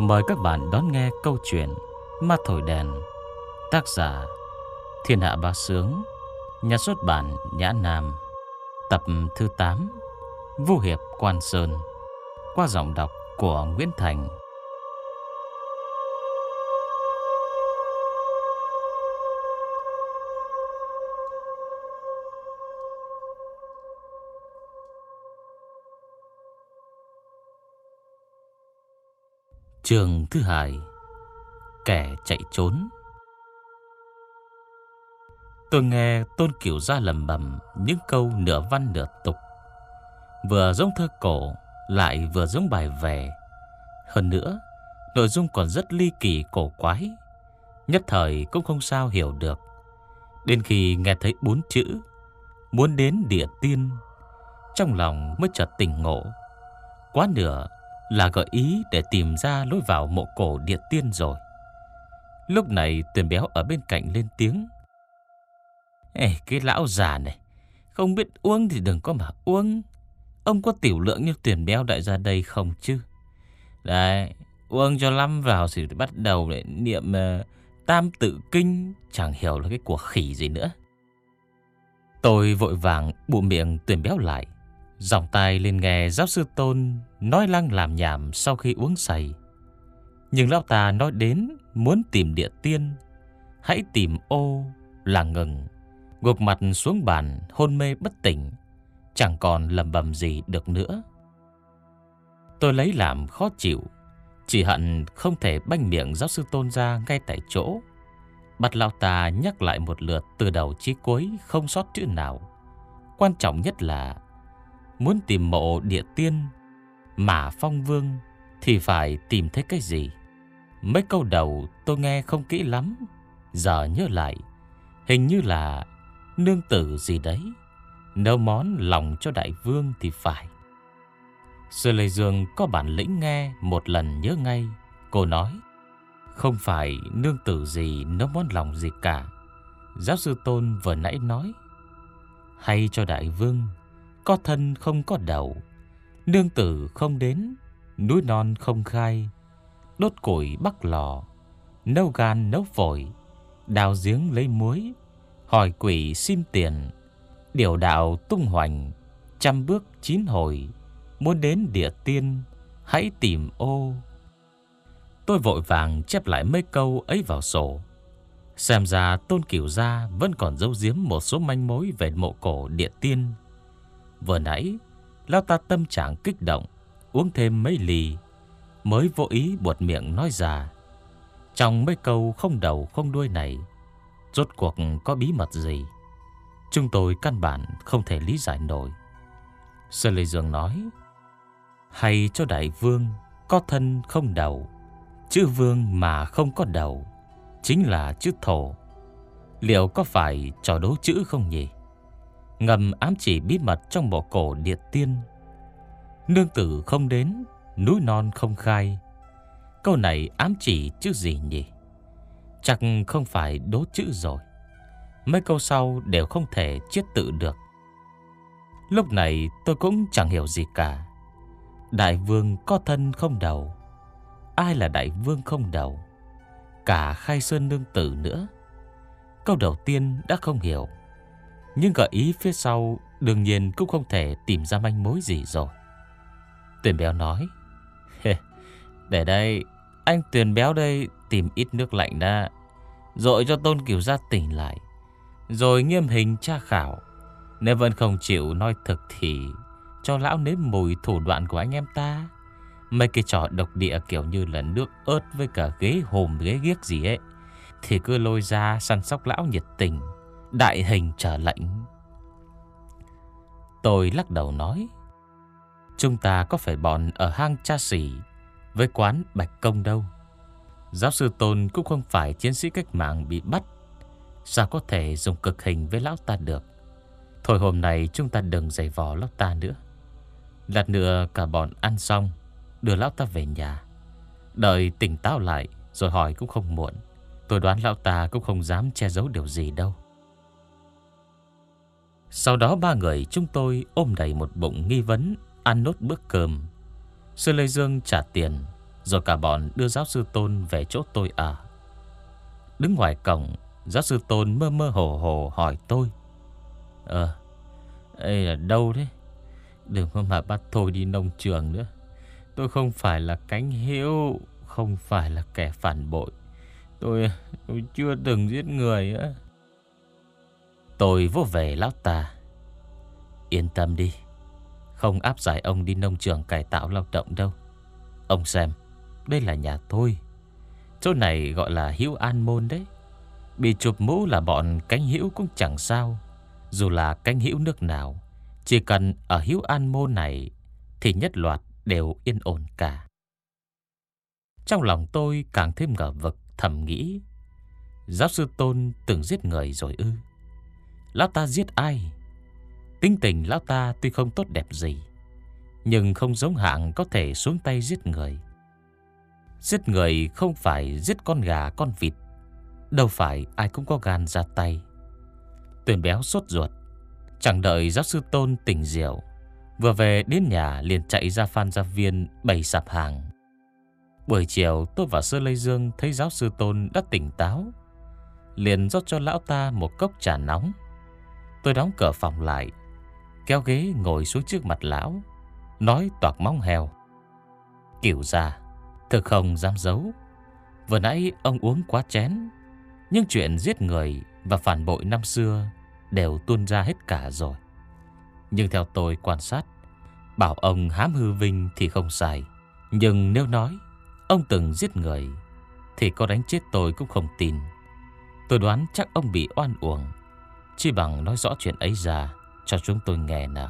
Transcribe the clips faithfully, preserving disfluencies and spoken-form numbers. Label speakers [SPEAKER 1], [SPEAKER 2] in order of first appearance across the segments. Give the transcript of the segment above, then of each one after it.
[SPEAKER 1] Mời các bạn đón nghe câu chuyện Ma Thổi Đèn. Tác giả Thiên Hạ Bá Sướng. Nhà xuất bản Nhã Nam. Tập thứ tám, Vô Hiệp Quan Sơn. Qua giọng đọc của Nguyễn Thành. Chương thứ hai, Kẻ chạy trốn. Tôi nghe Tôn Cửu Gia lẩm bẩm những câu nửa văn nửa tục, vừa giống thơ cổ lại vừa giống bài về. Hơn nữa, nội dung còn rất ly kỳ cổ quái, nhất thời cũng không sao hiểu được. Đến khi nghe thấy bốn chữ muốn đến địa tiên, trong lòng mới chợt tỉnh ngộ. Quá nửa là gợi ý để tìm ra lối vào mộ cổ địa tiên rồi. Lúc này Tuyền Béo ở bên cạnh lên tiếng: Ê, cái lão già này, không biết uống thì đừng có mà uống. Ông có tiểu lượng như Tuyền Béo đại gia đây không chứ? Đấy, uống cho lắm vào thì bắt đầu lại niệm uh, tam tự kinh, chẳng hiểu là cái của khỉ gì nữa. Tôi vội vàng bụm miệng Tuyền Béo lại, giọng tai lên nghe giáo sư Tôn nói lăng làm nhảm sau khi uống say. Nhưng lão ta nói đến muốn tìm địa tiên, hãy tìm ô là ngừng, gục mặt xuống bàn hôn mê bất tỉnh, chẳng còn lầm bầm gì được nữa. Tôi lấy làm khó chịu, chỉ hận không thể banh miệng giáo sư Tôn ra ngay tại chỗ, bắt lão ta nhắc lại một lượt từ đầu chí cuối không sót chữ nào. Quan trọng nhất là muốn tìm mộ địa tiên mà Phong Vương thì phải tìm thấy cái gì. Mấy câu đầu tôi nghe không kỹ lắm, giờ nhớ lại hình như là nương tử gì đấy, nấu món lòng cho đại vương thì phải. Sư Lê Dương có bản lĩnh nghe một lần nhớ ngay. Cô nói không phải nương tử gì nấu món lòng gì cả. Giáo sư Tôn vừa nãy nói hay cho đại vương, có thân không có đầu, nương tử không đến, núi non không khai, đốt củi bắc lò, nấu gan nấu phổi, đào giếng lấy muối, hỏi quỷ xin tiền, điều đạo tung hoành, trăm bước chín hồi, muốn đến địa tiên hãy tìm ô. Tôi vội vàng chép lại mấy câu ấy vào sổ. Xem ra Tôn Cửu Gia vẫn còn giấu giếm một số manh mối về mộ cổ địa tiên. Vừa nãy lão ta tâm trạng kích động, uống thêm mấy ly mới vô ý buột miệng nói ra. Trong mấy câu không đầu không đuôi này, rốt cuộc có bí mật gì chúng tôi căn bản không thể lý giải nổi. Sơn Lê Dương nói hay cho đại vương, có thân không đầu, chữ vương mà không có đầu chính là chữ thổ. Liệu có phải trò đố chữ không nhỉ? Ngầm ám chỉ bí mật trong mộ cổ địa tiên. Nương tử không đến, núi non không khai, câu này ám chỉ chữ gì nhỉ? Chắc không phải đố chữ rồi. Mấy câu sau đều không thể chiết tự được. Lúc này tôi cũng chẳng hiểu gì cả. Đại vương có thân không đầu, ai là đại vương không đầu? Cả Khai Sơn nương tử nữa. Câu đầu tiên đã không hiểu, nhưng gợi ý phía sau đương nhiên cũng không thể tìm ra manh mối gì rồi. Tuyền Béo nói để đây, anh Tuyền Béo đây tìm ít nước lạnh đã, dội cho Tôn Cửu Gia tỉnh lại, rồi nghiêm hình tra khảo. Nếu vẫn không chịu nói thực thì cho lão nếm mùi thủ đoạn của anh em ta. Mấy cái trò độc địa kiểu như là nước ớt với cả ghế hùm ghế ghiếc gì ấy thì cứ lôi ra săn sóc lão nhiệt tình, đại hình trở lệnh. Tôi lắc đầu nói chúng ta có phải bọn ở hang Cha Sỉ với quán Bạch Công đâu. Giáo sư Tôn cũng không phải chiến sĩ cách mạng bị bắt, sao có thể dùng cực hình với lão ta được. Thôi hôm nay chúng ta đừng giày vò lão ta nữa. Lát nữa cả bọn ăn xong đưa lão ta về nhà, đợi tỉnh táo lại rồi hỏi cũng không muộn. Tôi đoán lão ta cũng không dám che giấu điều gì đâu. Sau đó ba người chúng tôi ôm đầy một bụng nghi vấn, ăn nốt bữa cơm. Sư Lê Dương trả tiền, Rồi cả bọn đưa giáo sư Tôn về chỗ tôi ở. Đứng ngoài cổng, giáo sư Tôn mơ mơ hồ hồ hỏi tôi: Ờ, đây là đâu thế? Đừng có mà bắt tôi đi nông trường nữa. Tôi không phải là cánh hữu, không phải là kẻ phản bội. Tôi, tôi chưa từng giết người á. Tôi vỗ về lão ta: Yên tâm đi, không áp giải ông đi nông trường cải tạo lao động đâu. Ông xem, đây là nhà tôi. Chỗ này gọi là Hữu An Môn đấy. Bị chụp mũ là bọn cánh hữu cũng chẳng sao. Dù là cánh hữu nước nào, chỉ cần ở Hữu An Môn này thì nhất loạt đều yên ổn cả. Trong lòng tôi càng thêm ngờ vực, thầm nghĩ: Giáo sư Tôn từng giết người rồi ư? Lão ta giết ai? Tính tình lão ta tuy không tốt đẹp gì, nhưng không giống hạng có thể xuống tay giết người. Giết người không phải giết con gà con vịt, đâu phải ai cũng có gan ra tay. Tuyền béo sốt ruột, chẳng đợi giáo sư Tôn tỉnh rượu, vừa về đến nhà liền chạy ra Phan Gia Viên bày sạp hàng. Buổi chiều tôi và Sơ Lê Dương thấy giáo sư Tôn đã tỉnh táo, liền rót cho lão ta một cốc trà nóng. Tôi đóng cửa phòng lại, kéo ghế ngồi xuống trước mặt lão, nói toạc móng heo: Cửu gia, thực không dám giấu, vừa nãy ông uống quá chén, nhưng chuyện giết người và phản bội năm xưa đều tuôn ra hết cả rồi. Nhưng theo tôi quan sát, bảo ông hám hư vinh thì không sai, nhưng nếu nói ông từng giết người thì có đánh chết tôi cũng không tin. Tôi đoán chắc ông bị oan uổng, chỉ bằng nói rõ chuyện ấy ra cho chúng tôi nghe nào.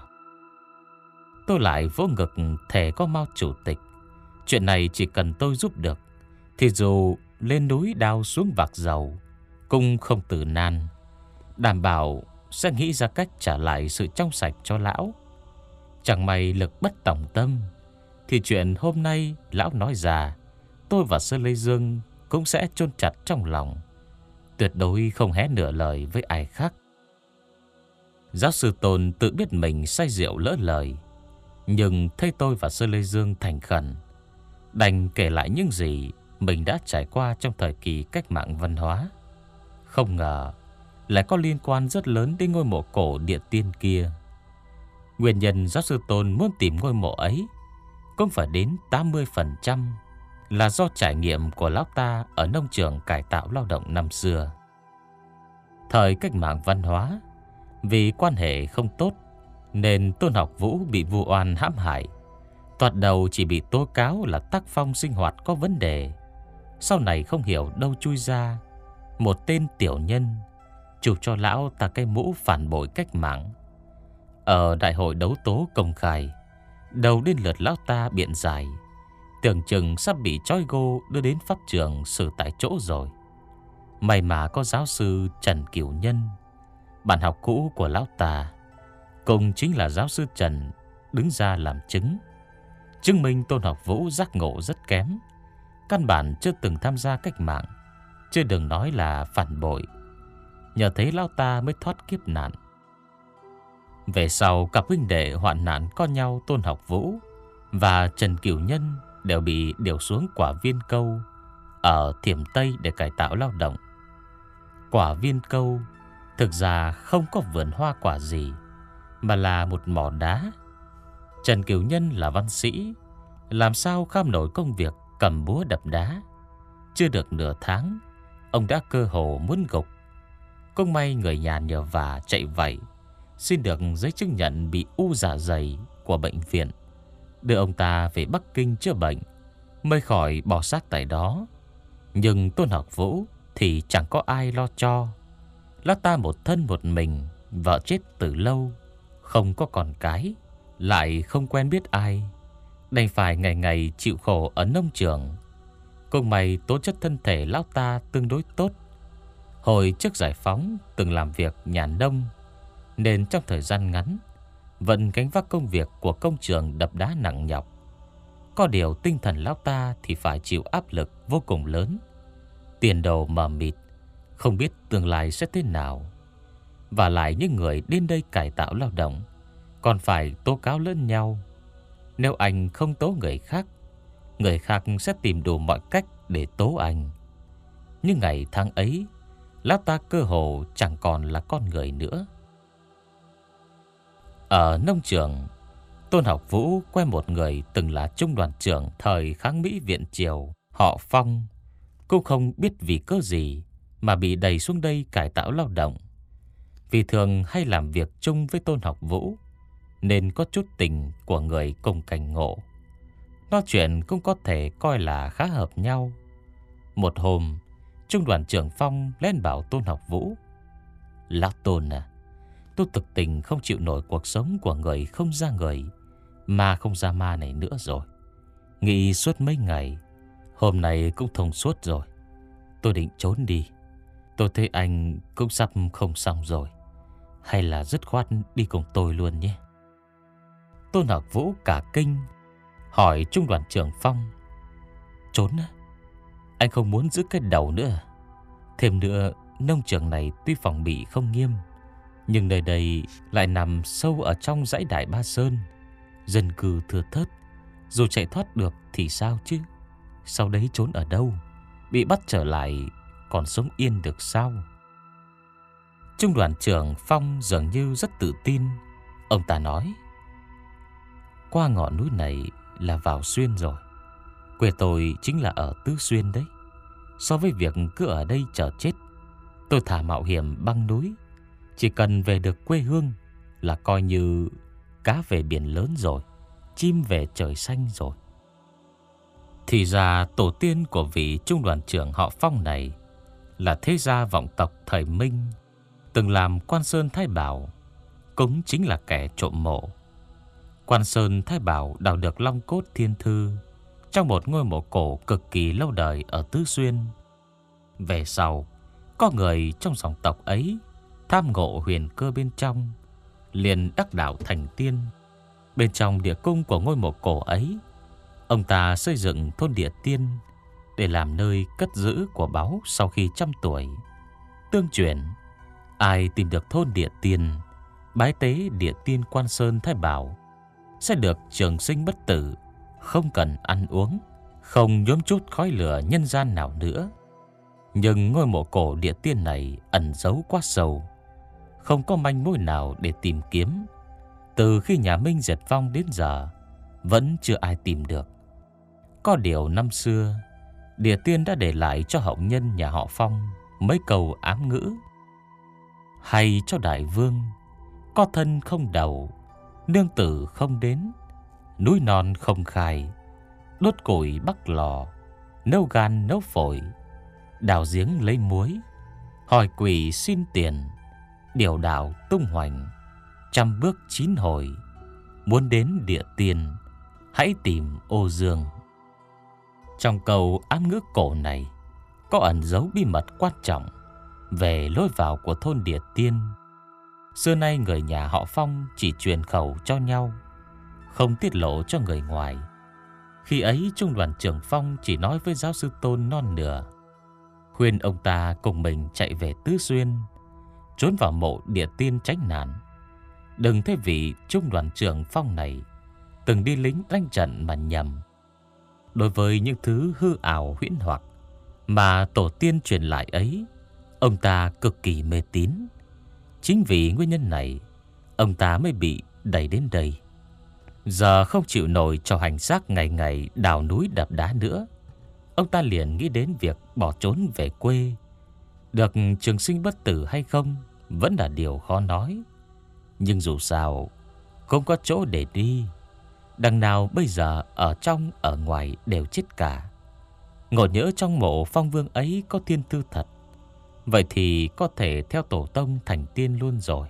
[SPEAKER 1] Tôi lại vỗ ngực thề có Mao chủ tịch, chuyện này chỉ cần tôi giúp được thì dù lên núi đào xuống vạc dầu cũng không tử nan, đảm bảo sẽ nghĩ ra cách trả lại sự trong sạch cho lão. Chẳng may lực bất tòng tâm thì chuyện hôm nay lão nói ra, tôi và Sơ Lê Dương cũng sẽ chôn chặt trong lòng, tuyệt đối không hé nửa lời với ai khác. Giáo sư Tôn tự biết mình say rượu lỡ lời, nhưng thấy tôi và Sơ Lê Dương thành khẩn, đành kể lại những gì mình đã trải qua trong thời kỳ cách mạng văn hóa. Không ngờ lại có liên quan rất lớn đến ngôi mộ cổ địa tiên kia. Nguyên nhân giáo sư Tôn muốn tìm ngôi mộ ấy cũng phải đến tám mươi phần trăm là do trải nghiệm của lão ta ở nông trường cải tạo lao động năm xưa. Thời cách mạng văn hóa, vì quan hệ không tốt nên Tôn Học Vũ bị vu oan hãm hại. Thoạt đầu chỉ bị tố cáo là tác phong sinh hoạt có vấn đề, sau này không hiểu đâu chui ra một tên tiểu nhân chụp cho lão ta cái mũ phản bội cách mạng. Ở đại hội đấu tố công khai, đầu đến lượt lão ta biện giải, tưởng chừng sắp bị trói gô đưa đến pháp trường xử tại chỗ rồi. May mà có giáo sư Trần Cửu Nhân, bạn học cũ của lão ta, cùng chính là giáo sư Trần, đứng ra làm chứng, chứng minh Tôn Học Vũ giác ngộ rất kém, căn bản chưa từng tham gia cách mạng, chứ đừng nói là phản bội. Nhờ thế lão ta mới thoát kiếp nạn. Về sau, cặp huynh đệ hoạn nạn có nhau Tôn Học Vũ và Trần Cửu Nhân đều bị điều xuống Quả Viên Câu ở Thiểm Tây để cải tạo lao động. Quả Viên Câu thực ra không có vườn hoa quả gì, mà là một mỏ đá. Trần Cửu Nhân là văn sĩ, làm sao kham nổi công việc cầm búa đập đá. Chưa được nửa tháng, ông đã cơ hồ muốn gục. Cũng may người nhà nhờ vả chạy vậy, xin được giấy chứng nhận bị u dạ dày của bệnh viện, đưa ông ta về Bắc Kinh chữa bệnh, mới khỏi bỏ xác tại đó. Nhưng Tôn Học Vũ thì chẳng có ai lo cho. Lão ta một thân một mình, vợ chết từ lâu, không có con cái, lại không quen biết ai, đành phải ngày ngày chịu khổ ở nông trường. Cũng may tố chất thân thể lão ta tương đối tốt. Hồi trước giải phóng từng làm việc nhà nông, nên trong thời gian ngắn vẫn gánh vác công việc của công trường đập đá nặng nhọc. Có điều tinh thần lão ta thì phải chịu áp lực vô cùng lớn. Tiền đồ mờ mịt, không biết tương lai sẽ thế nào. Và lại những người đến đây cải tạo lao động còn phải tố cáo lẫn nhau. Nếu anh không tố người khác người khác sẽ tìm đủ mọi cách để tố anh. Nhưng ngày tháng ấy, lão ta cơ hồ chẳng còn là con người nữa. Ở nông trường, Tôn Học Vũ quen một người từng là trung đoàn trưởng thời kháng Mỹ Viện Triều, họ Phong. Cũng không biết vì cớ gì mà bị đẩy xuống đây cải tạo lao động. Vì thường hay làm việc chung với Tôn Học Vũ nên có chút tình của người cùng cảnh ngộ. Nói chuyện cũng có thể coi là khá hợp nhau. Một hôm, trung đoàn trưởng Phong lên bảo Tôn Học Vũ: "Lão Tôn à, tôi thực tình không chịu nổi cuộc sống của người không ra người, ma không ra ma này nữa rồi. Nghĩ suốt mấy ngày, hôm nay cũng thông suốt rồi. Tôi định trốn đi. Tôi thấy anh cũng sắp không xong rồi. Hay là dứt khoát đi cùng tôi luôn nhé." Tôn Học Vũ cả kinh, hỏi trung đoàn trưởng Phong: "Trốn á? Anh không muốn giữ cái đầu nữa à? Thêm nữa, nông trường này tuy phòng bị không nghiêm, nhưng nơi đây lại nằm sâu ở trong dãy Đại Ba Sơn, dân cư thưa thớt. Dù chạy thoát được thì sao chứ? Sau đấy trốn ở đâu? Bị bắt trở lại còn sống yên được sao?" Trung đoàn trưởng Phong dường như rất tự tin. Ông ta nói: "Qua ngọn núi này là vào Xuyên rồi. Quê tôi chính là ở Tứ Xuyên đấy. So với việc cứ ở đây chờ chết, tôi thà mạo hiểm băng núi. Chỉ cần về được quê hương là coi như cá về biển lớn rồi, chim về trời xanh rồi." Thì ra tổ tiên của vị trung đoàn trưởng họ Phong này là thế gia vọng tộc thời Minh, từng làm Quan Sơn Thái Bảo, cũng chính là kẻ trộm mộ. Quan Sơn Thái Bảo đào được long cốt thiên thư trong một ngôi mộ cổ cực kỳ lâu đời ở Tứ Xuyên. Về sau, có người trong dòng tộc ấy tham ngộ huyền cơ bên trong, liền đắc đạo thành tiên. Bên trong địa cung của ngôi mộ cổ ấy, ông ta xây dựng thôn Địa Tiên để làm nơi cất giữ của báu sau khi trăm tuổi. Tương truyền, ai tìm được thôn Địa Tiên, bái tế Địa Tiên Quan Sơn Thái Bảo sẽ được trường sinh bất tử, không cần ăn uống, không nhuốm chút khói lửa nhân gian nào nữa. Nhưng ngôi mộ cổ Địa Tiên này ẩn giấu quá sâu, không có manh mối nào để tìm kiếm. Từ khi nhà Minh diệt vong đến giờ, vẫn chưa ai tìm được. Có điều năm xưa, Địa Tiên đã để lại cho hậu nhân nhà họ Phong mấy câu ám ngữ: "Hay cho đại vương, có thân không đầu, nương tử không đến, núi non không khai, đốt củi bắc lò, nấu gan nấu phổi, đào giếng lấy muối, hỏi quỷ xin tiền, điều đạo tung hoành, trăm bước chín hồi, muốn đến Địa Tiên, hãy tìm ô dương." Trong câu ám ngữ cổ này có ẩn dấu bí mật quan trọng về lối vào của thôn Địa Tiên. Xưa nay người nhà họ Phong chỉ truyền khẩu cho nhau, không tiết lộ cho người ngoài. Khi ấy trung đoàn trưởng Phong chỉ nói với giáo sư Tôn non nửa, khuyên ông ta cùng mình chạy về Tứ Xuyên, trốn vào mộ Địa Tiên tránh nạn. Đừng thấy vị trung đoàn trưởng Phong này từng đi lính đánh trận mà nhầm. Đối với những thứ hư ảo huyễn hoặc mà tổ tiên truyền lại ấy, ông ta cực kỳ mê tín. Chính vì nguyên nhân này, ông ta mới bị đẩy đến đây. Giờ không chịu nổi trò hành xác ngày ngày đào núi đập đá nữa, ông ta liền nghĩ đến việc bỏ trốn về quê. Được trường sinh bất tử hay không vẫn là điều khó nói, nhưng dù sao không có chỗ để đi. Đằng nào bây giờ ở trong ở ngoài đều chết cả. Ngộ nhỡ trong mộ Phong Vương ấy có thiên tư thật, vậy thì có thể theo tổ tông thành tiên luôn rồi.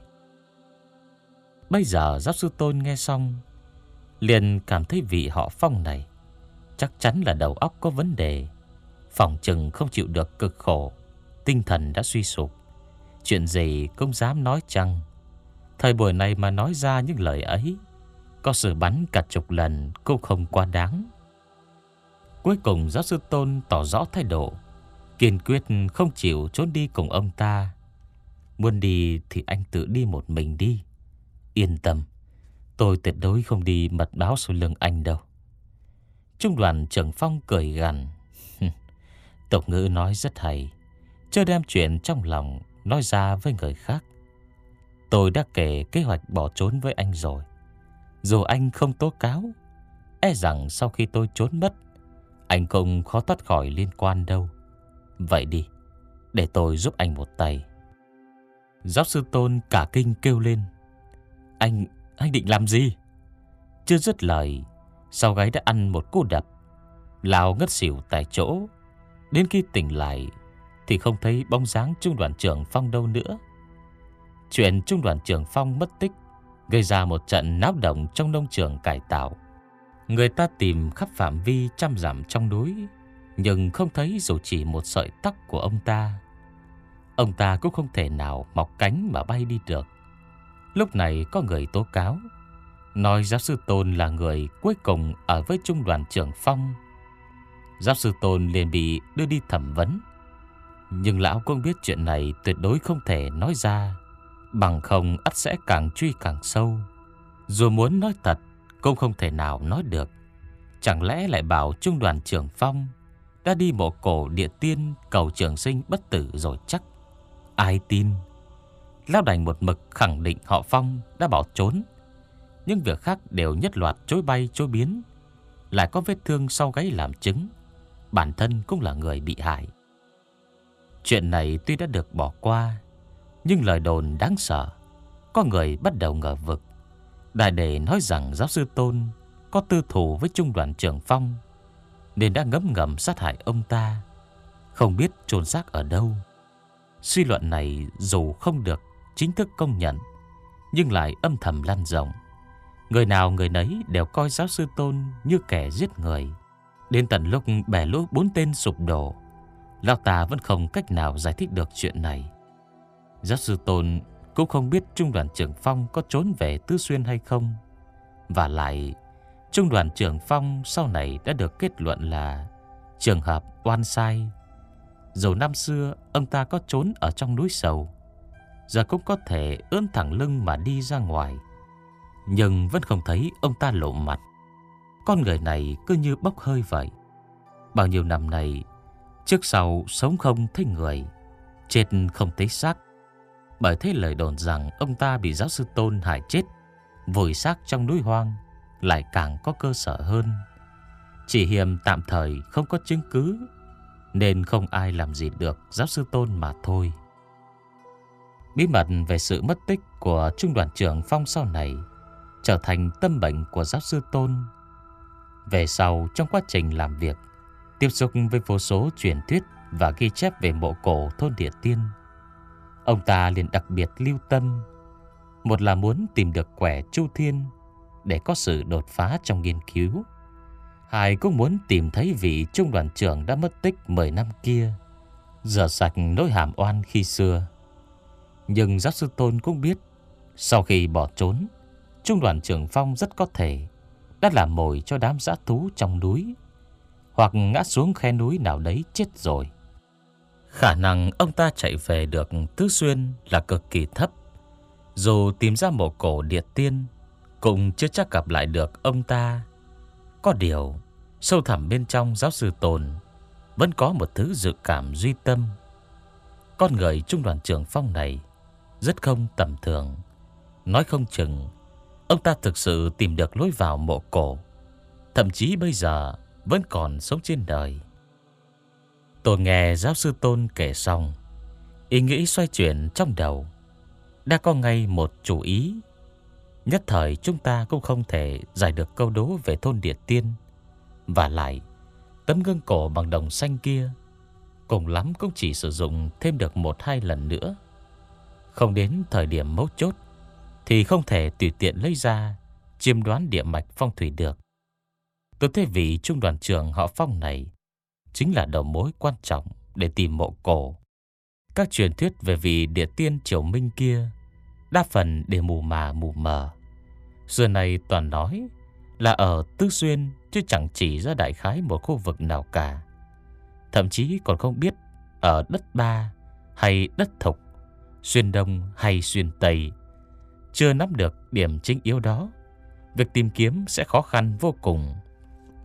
[SPEAKER 1] Bây giờ giáo sư Tôn nghe xong liền cảm thấy vị họ Phong này chắc chắn là đầu óc có vấn đề, phỏng chừng không chịu được cực khổ, tinh thần đã suy sụp. Chuyện gì cũng dám nói chăng. Thời buổi này mà nói ra những lời ấy, có sự bắn cả chục lần cũng không quá đáng. Cuối cùng giáo sư Tôn tỏ rõ thái độ, kiên quyết không chịu trốn đi cùng ông ta. Muốn đi thì anh tự đi một mình đi. Yên tâm, tôi tuyệt đối không đi mật báo sau lưng anh đâu. Trung đoàn trưởng Phong cười gằn. Tục ngữ nói rất hay, chưa đem chuyện trong lòng nói ra với người khác. Tôi đã kể kế hoạch bỏ trốn với anh rồi. Dù anh không tố cáo, e rằng sau khi tôi trốn mất, anh cũng khó thoát khỏi liên quan đâu. Vậy đi, để tôi giúp anh một tay. Giáo sư Tôn cả kinh kêu lên. Anh, anh định làm gì? Chưa dứt lời, sau gáy đã ăn một cú đập, Lào ngất xỉu tại chỗ. Đến khi tỉnh lại thì không thấy bóng dáng trung đoàn trưởng Phong đâu nữa. Chuyện trung đoàn trưởng Phong mất tích gây ra một trận náo động trong nông trường cải tạo. Người ta tìm khắp phạm vi trăm dặm trong núi, nhưng không thấy dù chỉ một sợi tóc của ông ta. Ông ta cũng không thể nào mọc cánh mà bay đi được. Lúc này có người tố cáo, nói giáo sư Tôn là người cuối cùng ở với trung đoàn trưởng Phong. Giáo sư Tôn liền bị đưa đi thẩm vấn. Nhưng lão cũng biết chuyện này tuyệt đối không thể nói ra, bằng không ắt sẽ càng truy càng sâu. Dù muốn nói thật cũng không thể nào nói được. Chẳng lẽ lại bảo trung đoàn trưởng Phong đã đi mộ cổ địa tiên cầu trường sinh bất tử rồi chắc? Ai tin? Lão đành một mực khẳng định họ Phong đã bỏ trốn. Nhưng việc khác đều nhất loạt chối bay chối biến. Lại có vết thương sau gáy làm chứng. Bản thân cũng là người bị hại. Chuyện này tuy đã được bỏ qua, nhưng lời đồn đáng sợ. Có người bắt đầu ngờ vực. Đại đệ nói rằng giáo sư Tôn có tư thù với trung đoàn trưởng Phong, nên đã ngấm ngầm sát hại ông ta, không biết chôn xác ở đâu. Suy luận này dù không được chính thức công nhận, nhưng lại âm thầm lan rộng. Người nào người nấy đều coi giáo sư Tôn như kẻ giết người. Đến tận lúc bè lũ bốn tên sụp đổ, lão ta vẫn không cách nào giải thích được chuyện này. Giáo sư Tôn cũng không biết trung đoàn trưởng Phong có trốn về Tứ Xuyên hay không. Và lại, trung đoàn trưởng Phong sau này đã được kết luận là trường hợp oan sai. Dù năm xưa ông ta có trốn ở trong núi Sầu, giờ cũng có thể ưỡn thẳng lưng mà đi ra ngoài, nhưng vẫn không thấy ông ta lộ mặt. Con người này cứ như bốc hơi vậy. Bao nhiêu năm này, trước sau sống không thấy người, chết không thấy xác. Bởi thế lời đồn rằng ông ta bị giáo sư Tôn hại chết, vùi xác trong núi hoang lại càng có cơ sở hơn. Chỉ hiềm tạm thời không có chứng cứ, nên không ai làm gì được giáo sư Tôn mà thôi. Bí mật về sự mất tích của trung đoàn trưởng Phong sau này trở thành tâm bệnh của giáo sư Tôn. Về sau, trong quá trình làm việc, tiếp xúc với vô số truyền thuyết và ghi chép về mộ cổ thôn Địa Tiên, ông ta liền đặc biệt lưu tâm. Một là muốn tìm được quẻ Chu Thiên để có sự đột phá trong nghiên cứu. Hai cũng muốn tìm thấy vị trung đoàn trưởng đã mất tích mười năm kia, rửa sạch nỗi hàm oan khi xưa. Nhưng giáo sư Tôn cũng biết, sau khi bỏ trốn, trung đoàn trưởng Phong rất có thể đã làm mồi cho đám dã thú trong núi, hoặc ngã xuống khe núi nào đấy chết rồi. Khả năng ông ta chạy về được Tứ Xuyên là cực kỳ thấp. Dù tìm ra mộ cổ Địa Tiên, cũng chưa chắc gặp lại được ông ta. Có điều, sâu thẳm bên trong giáo sư Tôn vẫn có một thứ dự cảm duy tâm. Con người trung đoàn trưởng Phong này rất không tầm thường. Nói không chừng ông ta thực sự tìm được lối vào mộ cổ, thậm chí bây giờ vẫn còn sống trên đời. Tôi nghe giáo sư Tôn kể xong, ý nghĩ xoay chuyển trong đầu. Đã có ngay một chủ ý. Nhất thời chúng ta cũng không thể giải được câu đố về thôn Địa Tiên. Và lại, tấm gương cổ bằng đồng xanh kia cùng lắm cũng chỉ sử dụng thêm được một hai lần nữa. Không đến thời điểm mấu chốt thì không thể tùy tiện lấy ra chiêm đoán địa mạch phong thủy được. Tôi thấy vị trung đoàn trưởng họ Phong này chính là đầu mối quan trọng để tìm mộ cổ. Các truyền thuyết về vị địa tiên triều minh kia đa phần đều mù mà mù mờ. Xưa này toàn nói là ở Tứ Xuyên, chứ chẳng chỉ ra đại khái một khu vực nào cả. Thậm chí còn không biết ở đất Ba hay đất Thục, Xuyên Đông hay Xuyên Tây. Chưa nắm được điểm chính yếu đó, việc tìm kiếm sẽ khó khăn vô cùng.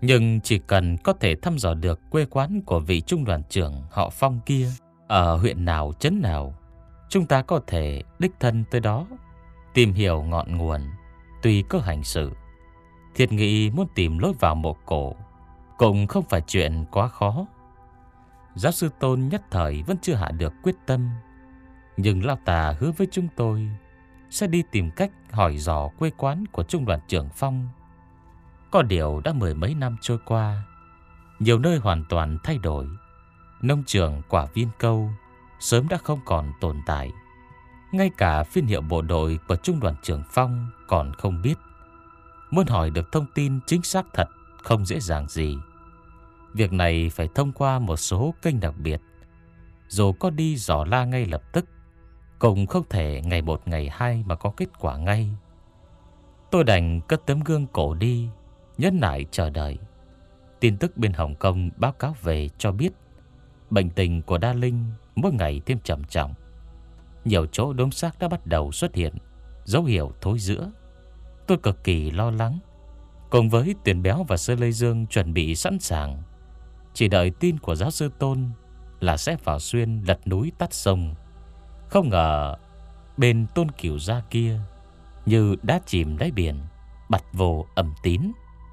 [SPEAKER 1] Nhưng chỉ cần có thể thăm dò được quê quán của vị trung đoàn trưởng họ Phong kia ở huyện nào trấn nào, chúng ta có thể đích thân tới đó tìm hiểu ngọn nguồn, tùy cơ hành sự. Thiệt nghĩ muốn tìm lối vào mộ cổ cũng không phải chuyện quá khó. Giáo sư Tôn nhất thời vẫn chưa hạ được quyết tâm, nhưng lão ta hứa với chúng tôi sẽ đi tìm cách hỏi dò quê quán của trung đoàn trưởng Phong. Có điều đã mười mấy năm trôi qua, nhiều nơi hoàn toàn thay đổi. Nông trường quả Viên Câu sớm đã không còn tồn tại. Ngay cả phiên hiệu bộ đội của trung đoàn trưởng Phong còn không biết. Muốn hỏi được thông tin chính xác thật không dễ dàng gì. Việc này phải thông qua một số kênh đặc biệt. Dù có đi dò la ngay lập tức, cũng không thể ngày một ngày hai mà có kết quả ngay. Tôi đành cất tấm gương cổ đi, nhẫn nại chờ đợi. Tin tức bên Hồng Kông báo cáo về cho biết bệnh tình của Đa Linh mỗi ngày thêm trầm trọng. Nhiều chỗ đốm xác đã bắt đầu xuất hiện dấu hiệu thối rữa. Tôi cực kỳ lo lắng. Cùng với Tuyền Béo và Sơ Lê Dương chuẩn bị sẵn sàng, chỉ đợi tin của giáo sư Tôn là sẽ vào xuyên lật núi tắt sông. Không ngờ bên Tôn Cửu Gia kia như đá chìm đáy biển, bặt vô âm tín.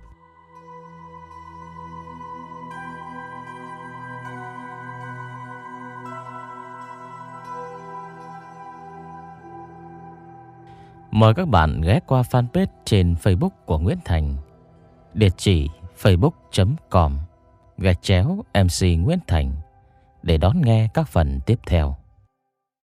[SPEAKER 1] Mời các bạn ghé qua fanpage trên Facebook của Nguyễn Thành, địa chỉ facebook chấm com gạch chéo em xê Nguyễn Thành để đón nghe các phần tiếp theo.